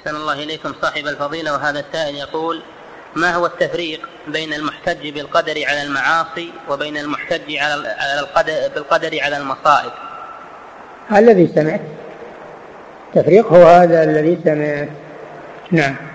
أحسن الله إليكم صاحب الفضيلة. وهذا السائل يقول: ما هو التفريق بين المحتج بالقدر على المعاصي وبين المحتج بالقدر على المصائب؟ الذي سمعت، التفريق هو هذا الذي سمعت. نعم.